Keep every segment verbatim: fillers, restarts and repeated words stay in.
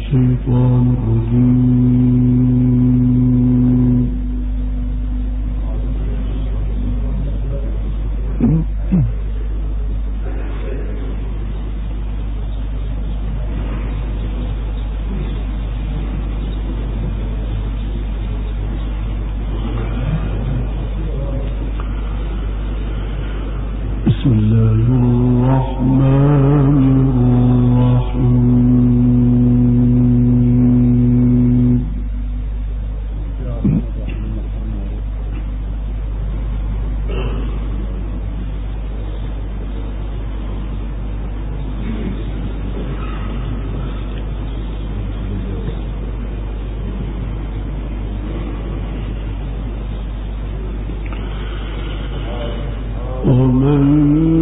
الشيطان الرجيم. بسم الله الرحمن الرحيم. ومن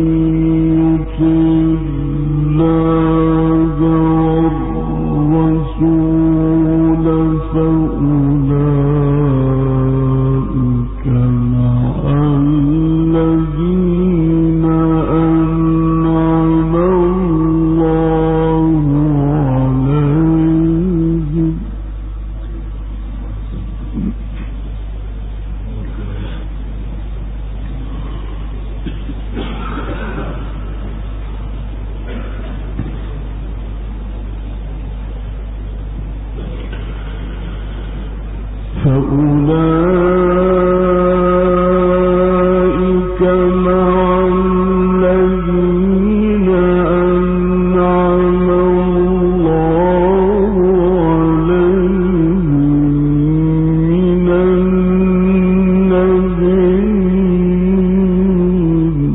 فأولئك مع الذين أنعم الله عليهم من النبيين.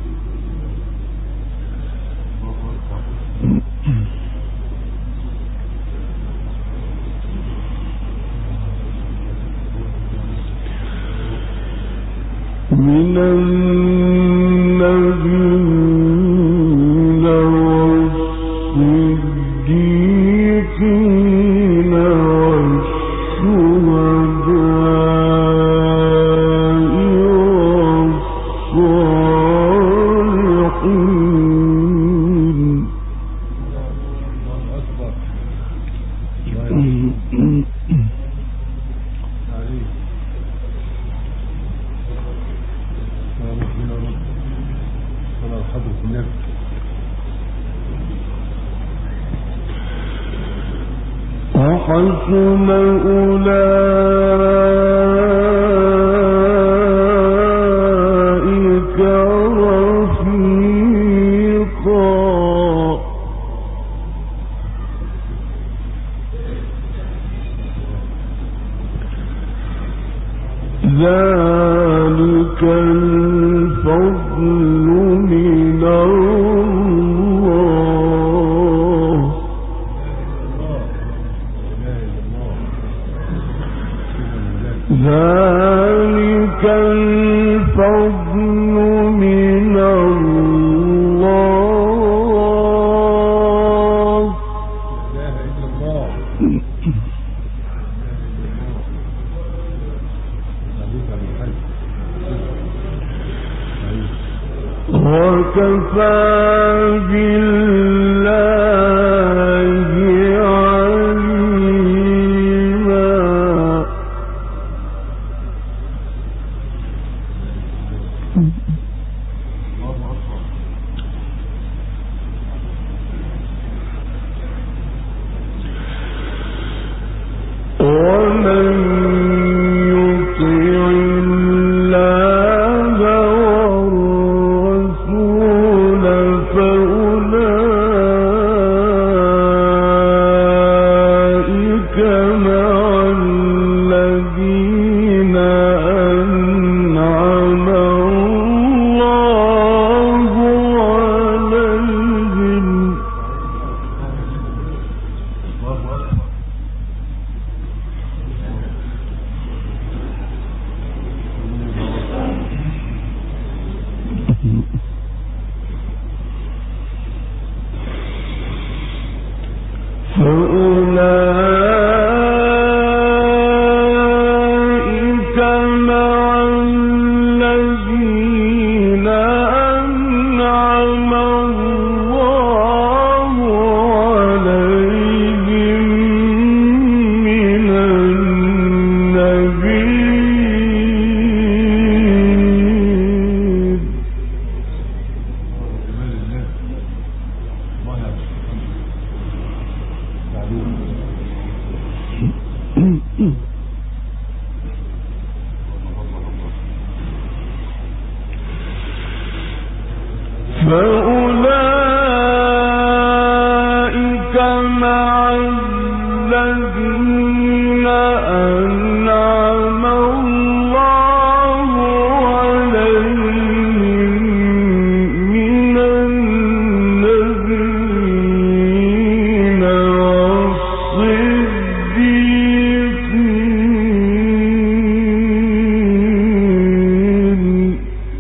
من النبيين والصديقين والشهداء والصالحين. وحسن أولئك رفيقا. ذلك الفضل من الله. ذلك الفضل من الله. وكفى بالله عليما. ومن يطع الله والرسول فأولئك مع الذين أنعم الله عليهم. فأولئك مع الذين أنعم الله عليهم من النبيين والصديقين.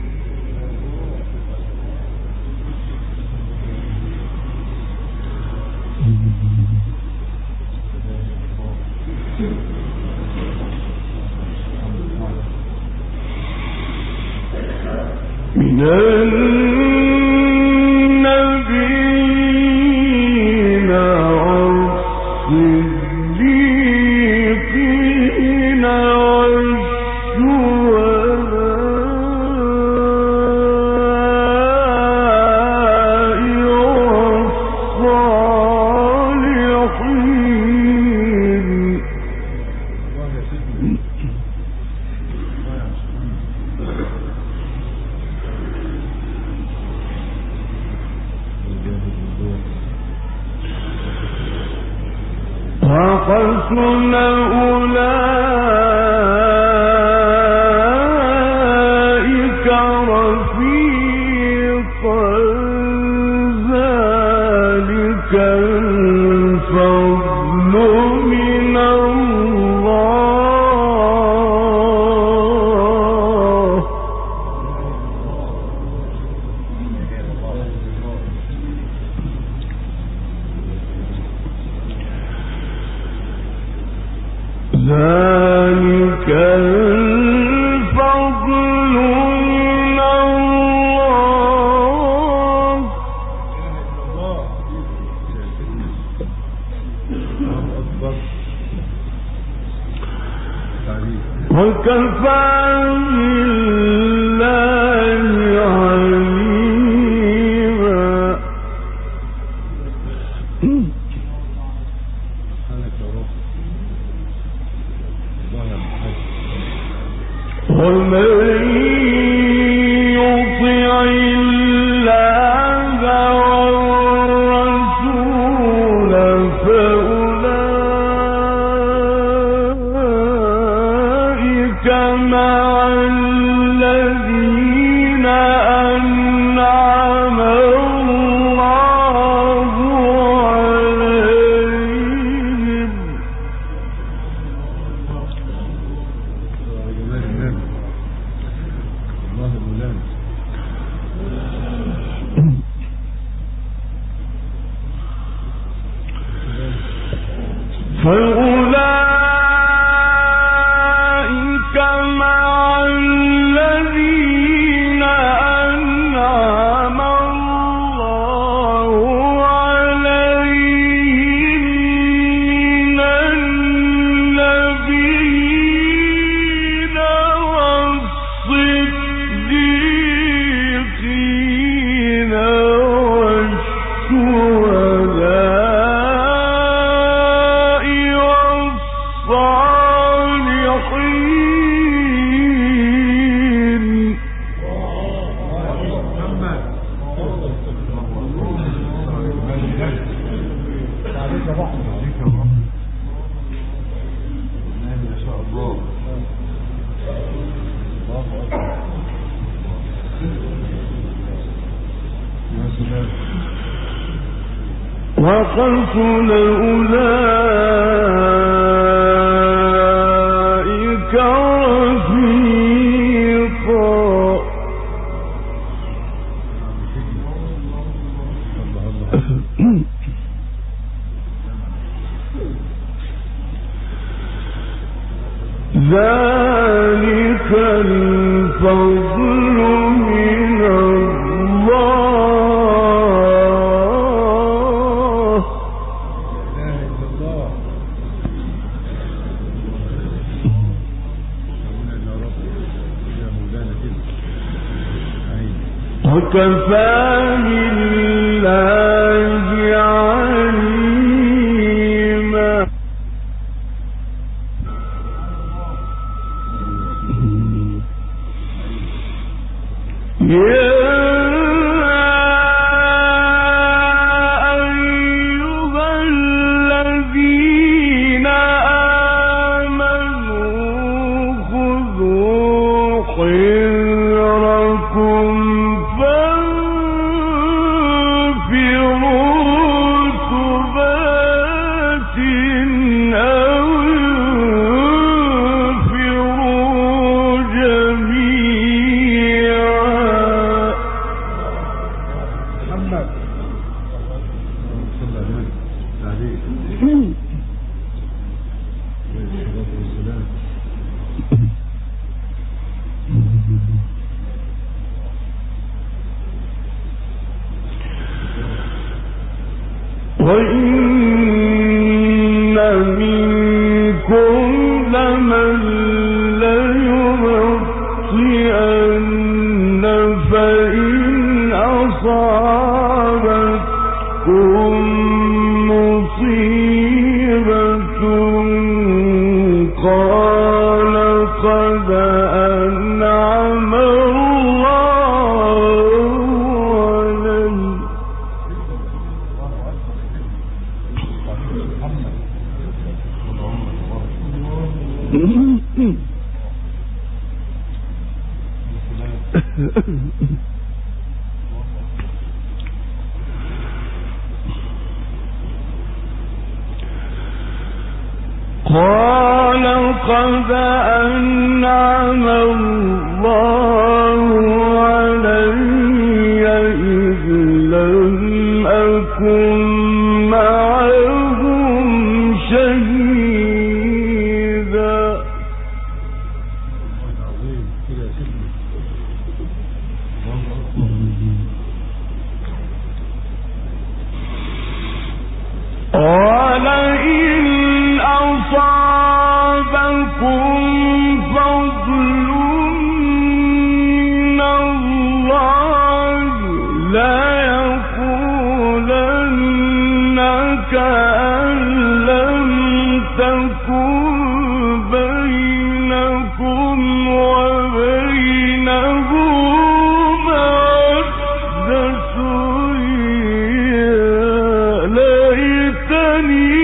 من النبيين والصديقين والشهداء والصالحين. وحسن أولئك رفيقا ذلك الفضل من الله. ذلك الفضل من الله. وكفى بالله عليما. ومن يطع الله والرسول فأولئك مع الذين أنعم الله عليهم. فأولئك مع الذين أنعم الله عليهم من النبيين والصديقين والشهداء والصالحين. وحسن أولئك رفيقا. ذلك الفضل من الله. وكفى بالله عليما. يا محمد صلى الله عليه وسلم. وإن منكم لمن ليبطئن فإن أصابتكم مصيبة قال قد أنعم قال قد أنعم الله علي إذ لم أكن معهم شهيدا. قال إن أصابكم فضل من الله لا يقولن كأن لم تكن بينكم وبينه مودة يا ليتني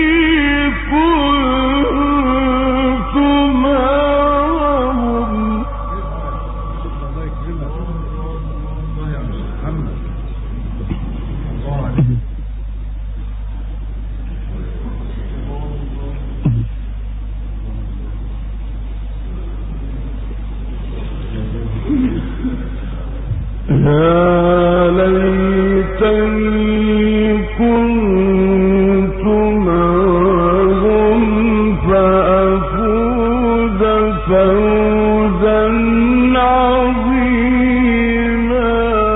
يا ليتني كنت معهم فأفوز فوزا عظيما.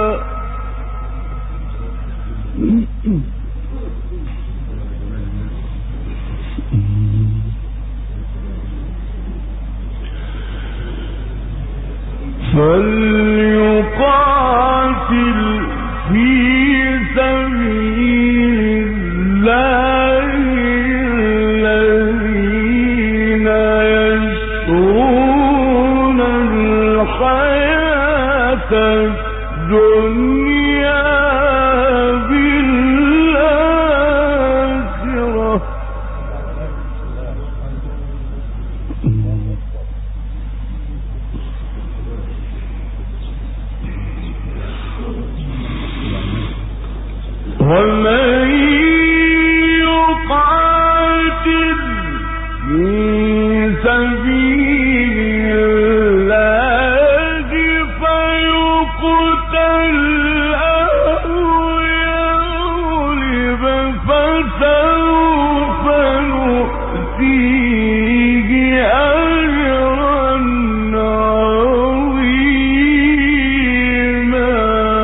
فليقاتل في سبيل الله الذين يشرون الحياة الدنيا بالآخرة. ومن يقاتل في سبيل الله فيقتل أو يغلب فسوف نؤتيه أجرا عظيما.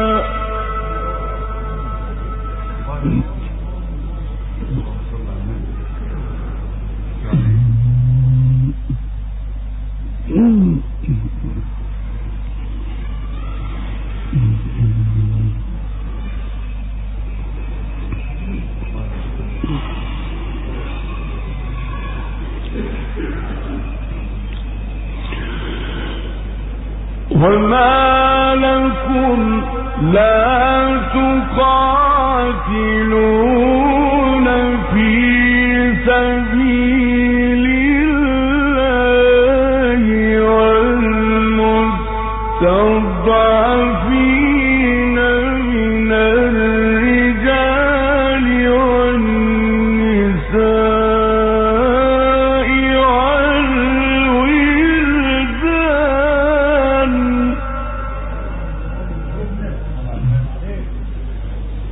وما لكم لا تقاتلون في سبيل الله والمستضعفين من الرجال والنساء والولدان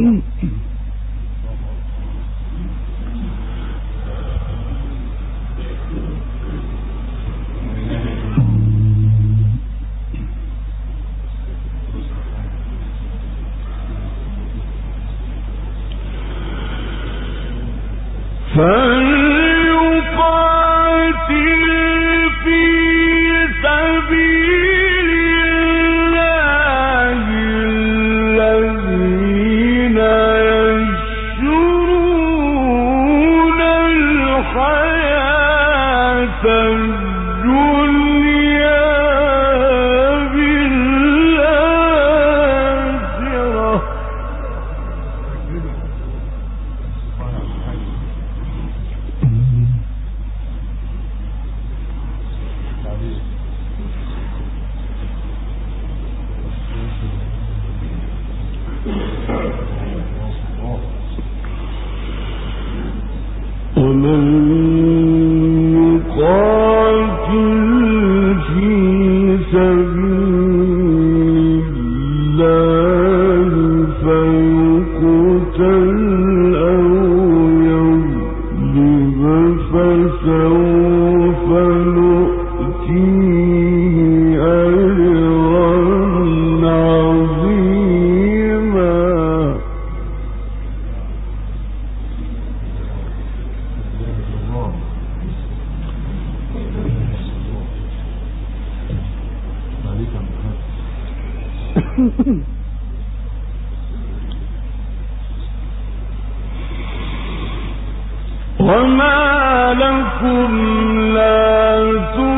وما لكم لا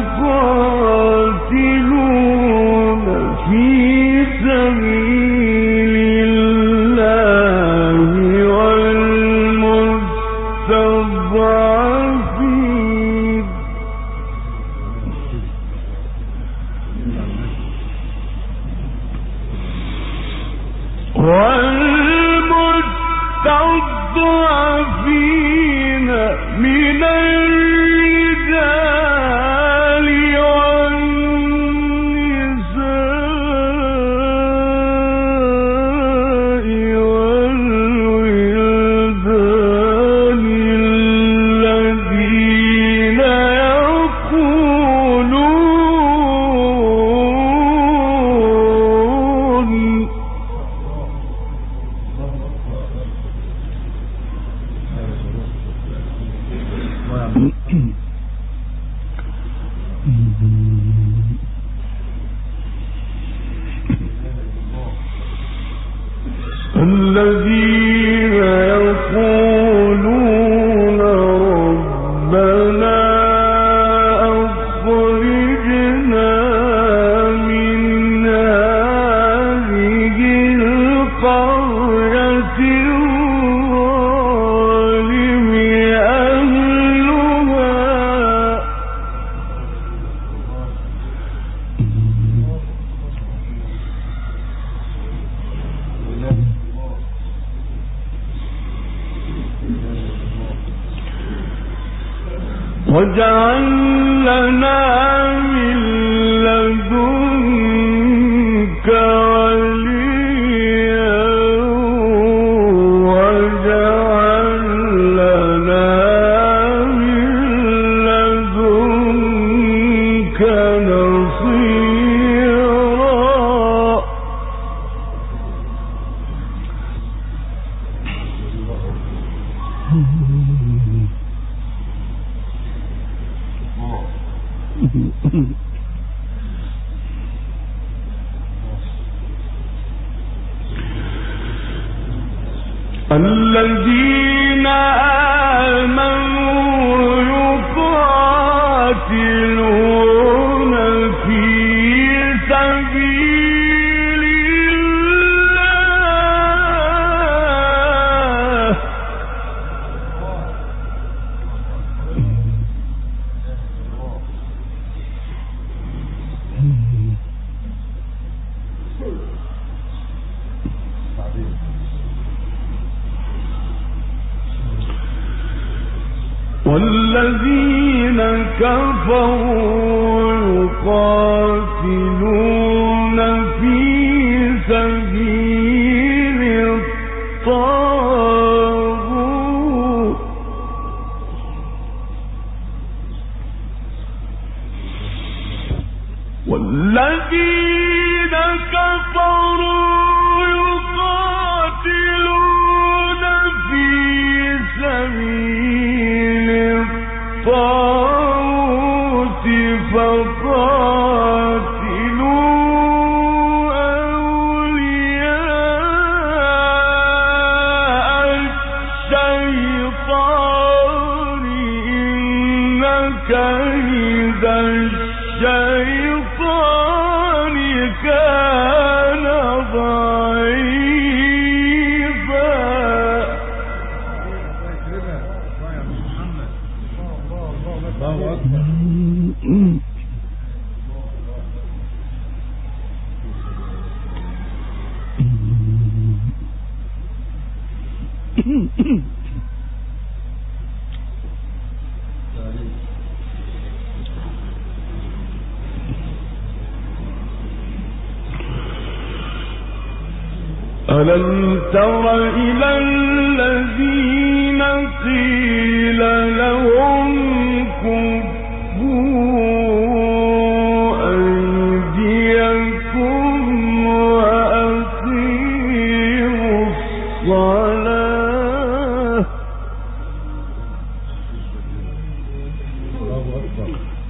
تقاتلون في سبيل الله والمستضعفين والمستضعفين من الرجال والنساء والولدان الذين يقولون الذين يقولون ربنا أخرجنا من هذه القرية الظالم أهلها واجعل لنا من لدنك وليا واجعل لنا من لدنك نصيرا الذين آمنوا يقاتلون في سبيل الله والذين كفروا يقاتلون في سبيل الطاغوت كيد الشيطان كان ضعيفا. الله أكبر. ألم تر إلى الذين قيل لهم كفوا أيديكم وأقيموا الصلاة. الله أكبر.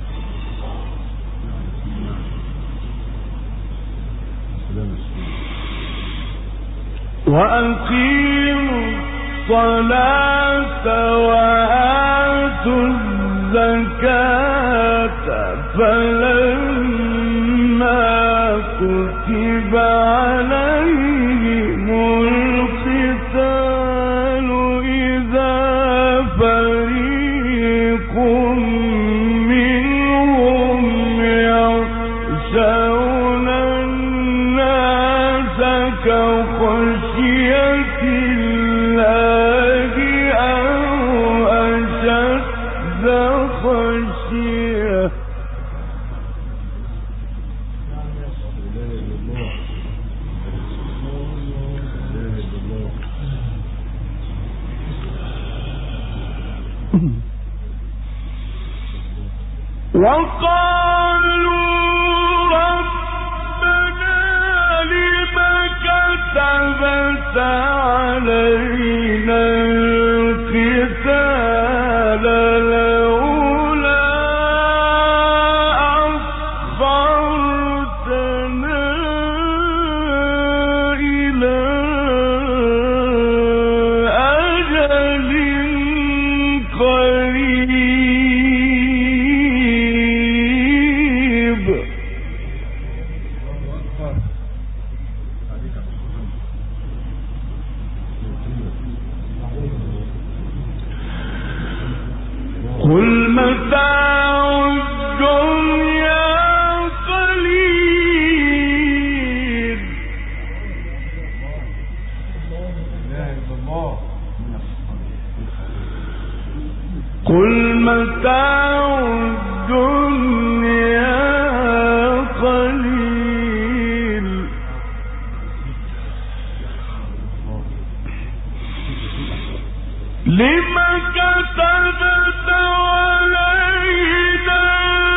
وأقيموا الصلاة وآتوا الزكاة فلما كتب عليهم القتال إذا فريق منهم يخشون الناس كخشية الله أو أشد خشية. وقالوا ربنا لم كتبت علينا القتال لولا أخرتنا إلى أجل قريب. قل متاع الدنيا قليل قل متاع الدنيا قليل لما كتبت علينا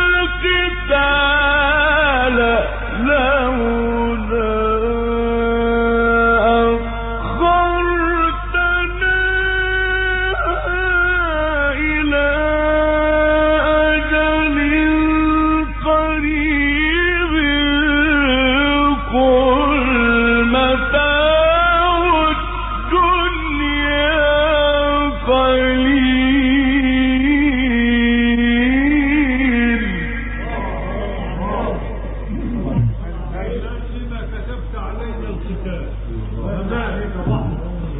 القتال لولا أخرتنا إلى أجل قريب قل متاع الدنيا قليل لما كتبت علينا القتال وذلك بعض.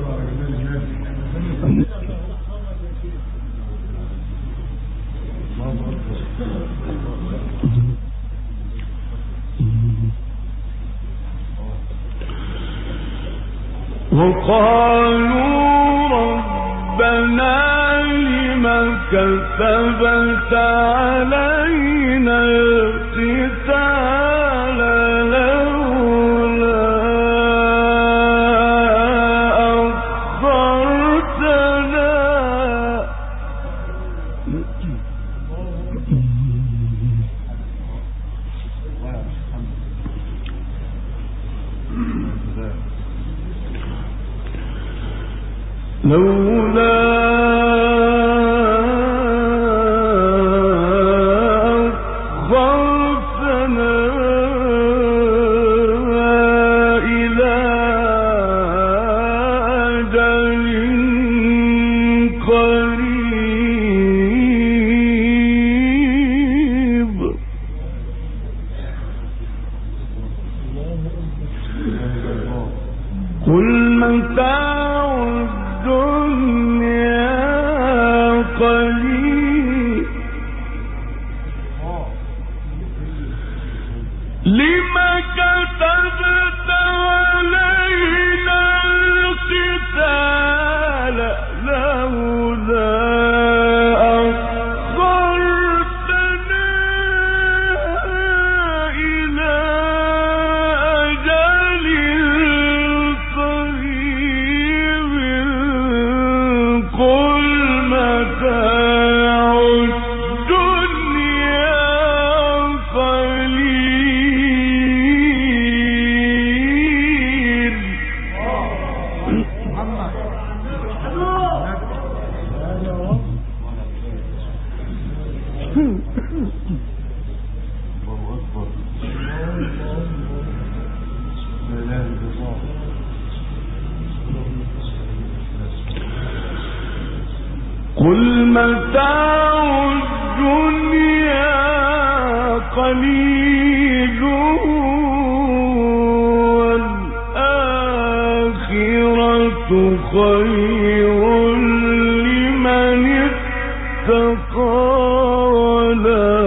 وقالوا ربنا لم كتبت علينا القتال لولا أخرتنا لولا أخرتنا إلى أجل قريب قل متاع الدنيا قليل لما كتبت علينا القتال لولا أخرتنا إلى أجل قريب قل متاع الدنيا قليل. قل متاع الدنيا قليل والآخرة خير لمن اتقى ولا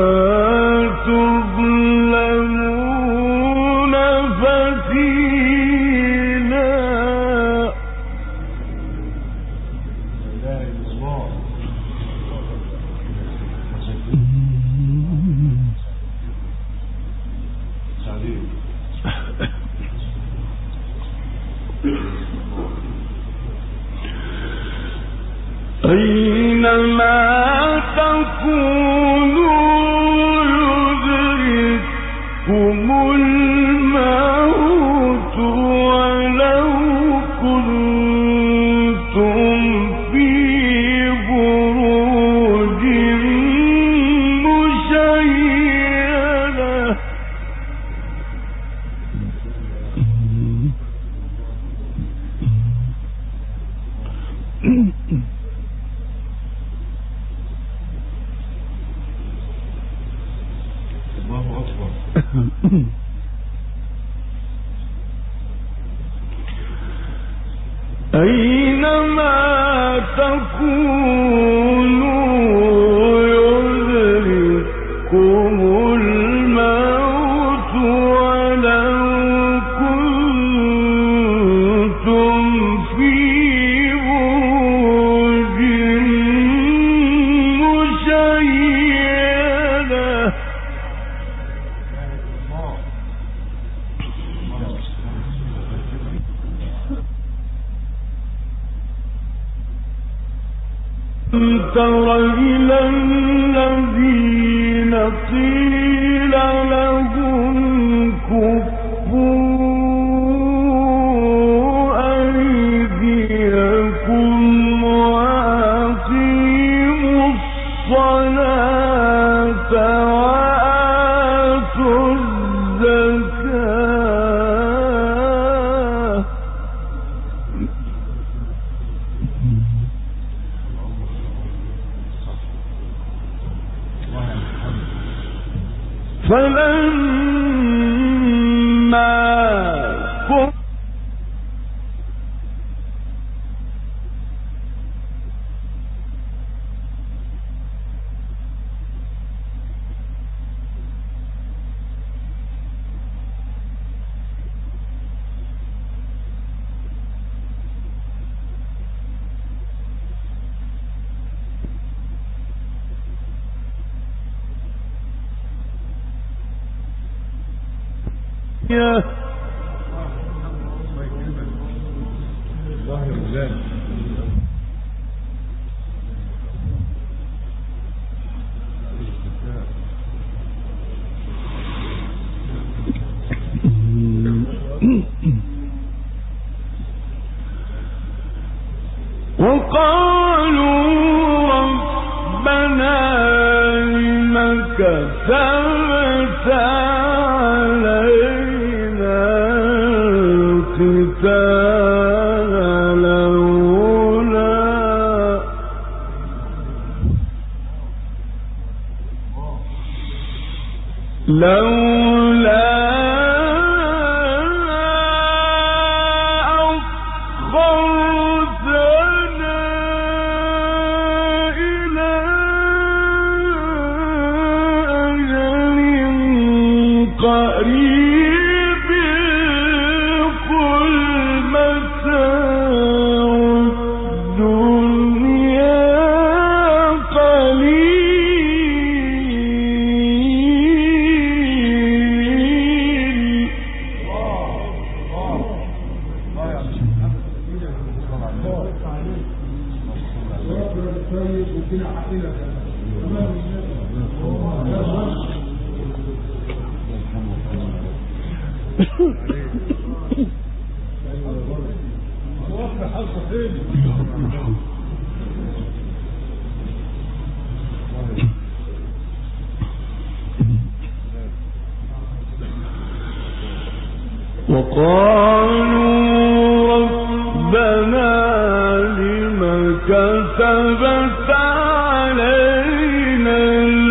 تظلمون فتيلا. أينما تكونوا يدرككم الموت ولو كنتم في بروج مشيدة. أينما تكونوا يدرككم الموت ولو كنتم في بروج مشيدة. تر إلى الذين قيل لهم كفوا أيديكم وأقيموا الصلاة وآتوا الزكاة فلما كنت يا وقالوا ربنا إنك كتبت علينا القتال لولا لولا أخرتنا طيب وكنا حقنا كمان توفي حظ خير وقالوا ربنا لم كتبت علينا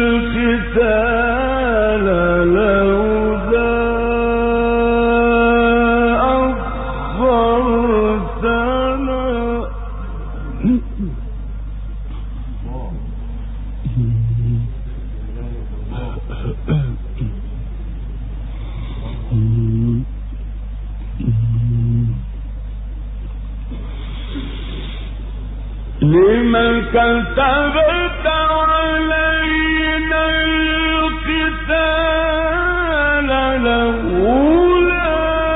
القتال لولا أخرتنا لمن كتبت علينا القتال لولا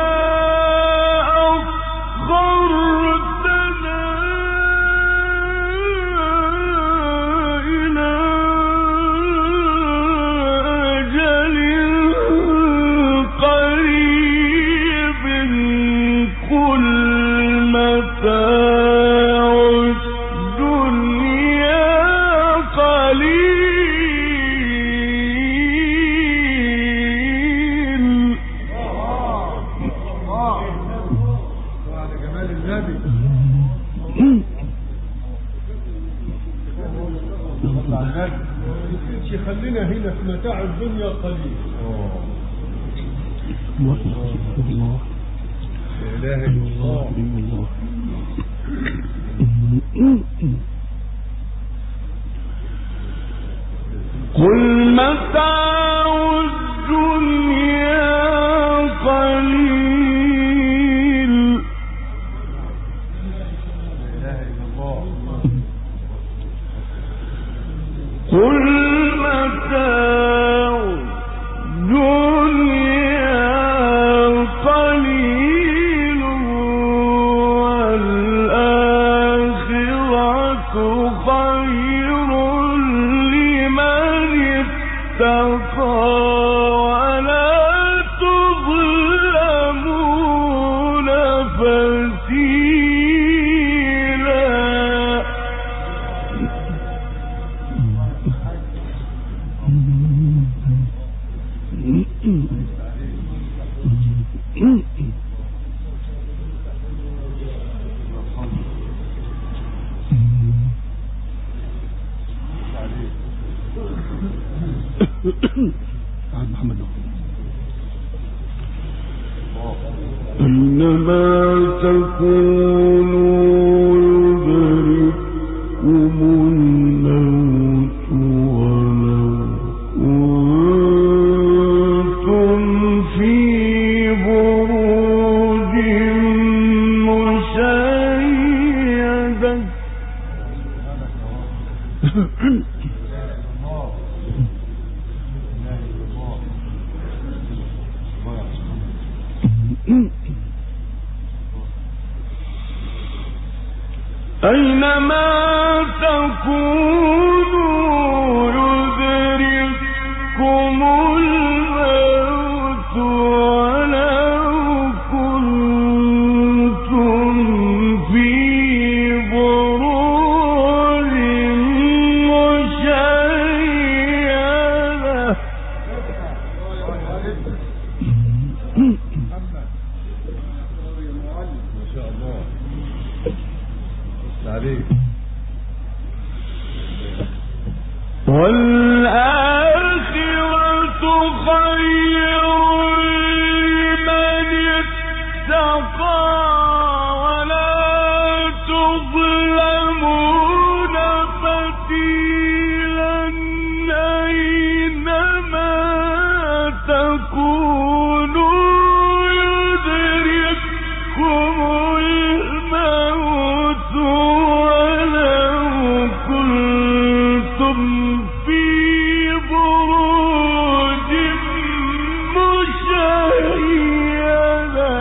أخرتنا إلى أجل قريب قل متاع خلينا هنا في متاع الدنيا قليل. الله لا اله الا الله. قل متاع الدنيا قليل. لا اله الا الله. قل متاع الدنيا قليل والآخرة خير لمن اتقى ولا تظلمون فتيلا. محمد إنما تكونوا يدرككم الموت ولو كنتم في بروج مشيدة. أينما تكونوا يدرككم الموت ولو كنتم في بروج مشيدة. والآخرة خير لمن اتقى ولا تظلمون فتيلا. أينما تكونوا يدرككم الموت ولو كنتم في بروج مشيدة.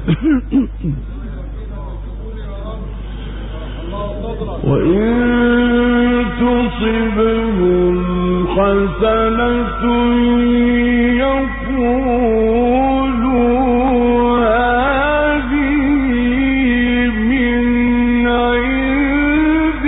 وإن تصبهم حسنة يقولوا هذه من عند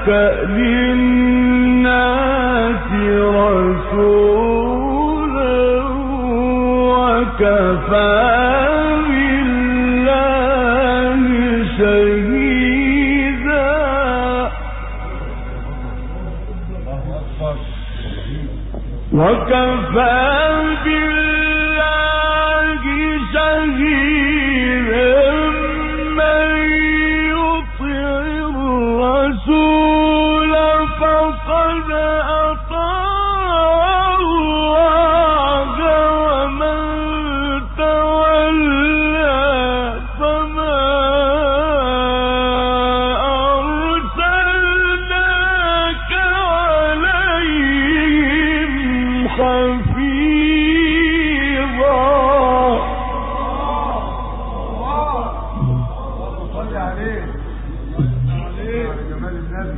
أرسلناك للناس رسولا وكفى بالله شهيدا وكفى بالله شهيدا من يطع الرسول فقد أطاع الله ومن تولى فما أرسلناك عليهم حفيظا. صلي عليه عليه جمال النبي.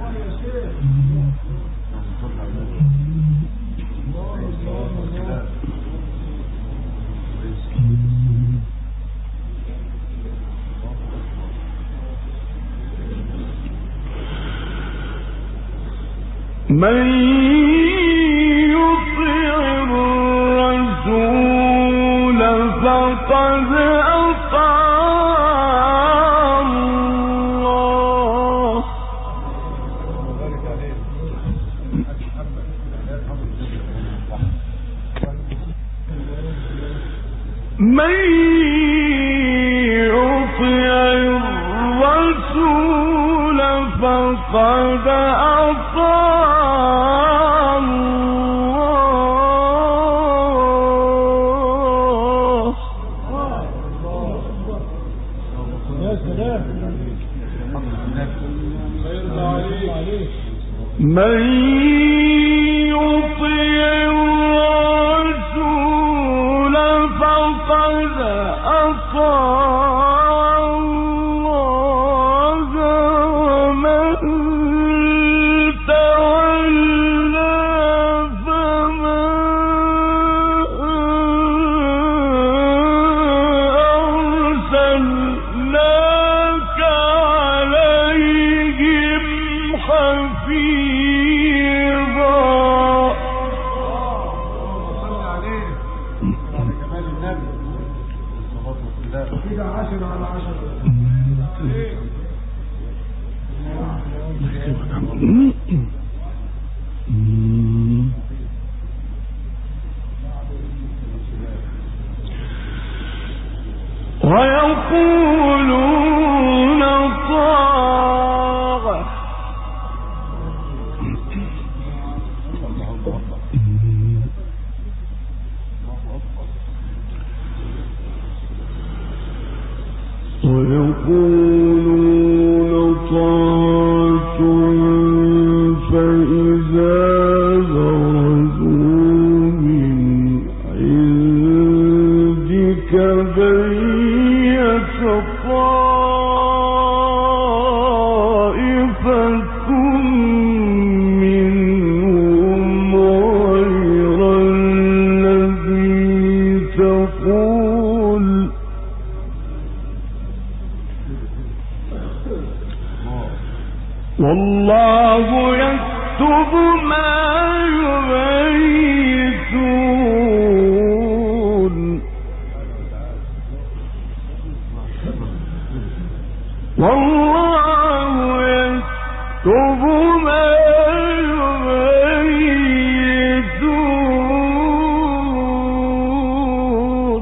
من يطع الرسول فقد أطاع الله من يطع الرسول فقد أطاع من يطع الرسول فقد أطاع الله ومن تولى فما أرسلناك عليهم حفيظا. ويقولون طاعة ويقولون طاعة فإذا برزوا من عندك بيت طائفة منهم غير الذي تقول والله يكتب ما يبيتون والله يكتب ما يبيتون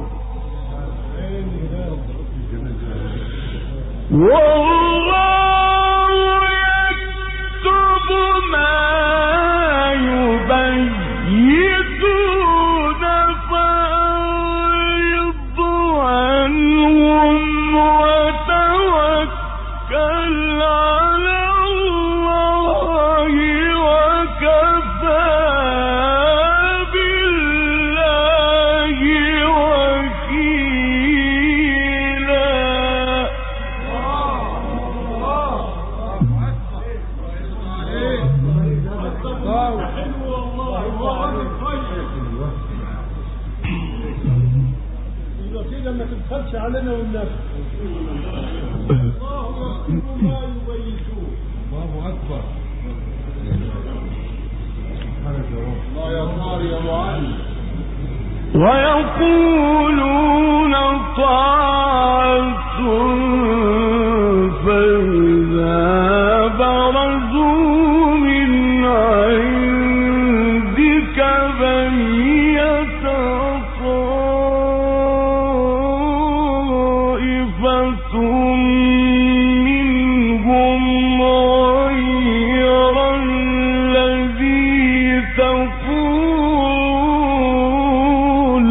والله يكتب ما يبيتون فأعرض عنهم وتوكل على الله وكفى بالله وكيلا. إذا كده ما تبخلش علينا والنفس. الله يكتب ما يبيتون. الله أكبر. ويقولون طاعة فإذا برزوا من عندك بيت طائفة منهم غير الذي تقول.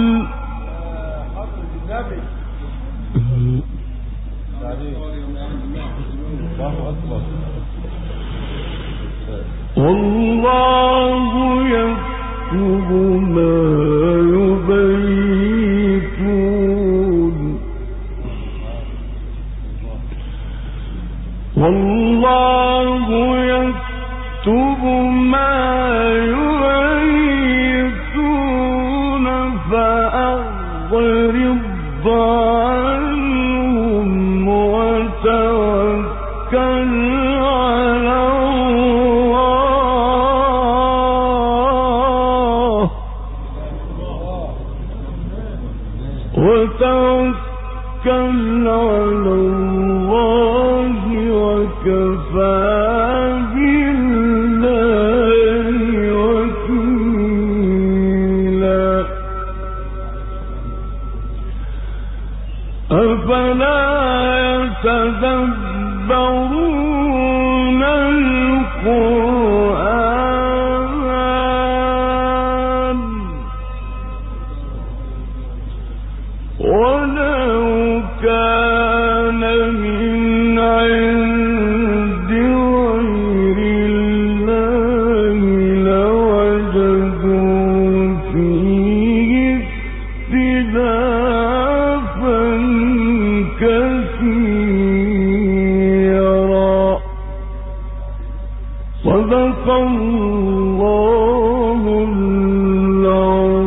والله يكتب ما يبيتون. والله يكتب ما يبيتون فأعرض عنهم وتوكل على الله وتوكل على الله وكفى بالله وكيلا. أفلا يتدبرون القرآن ولو كان من عند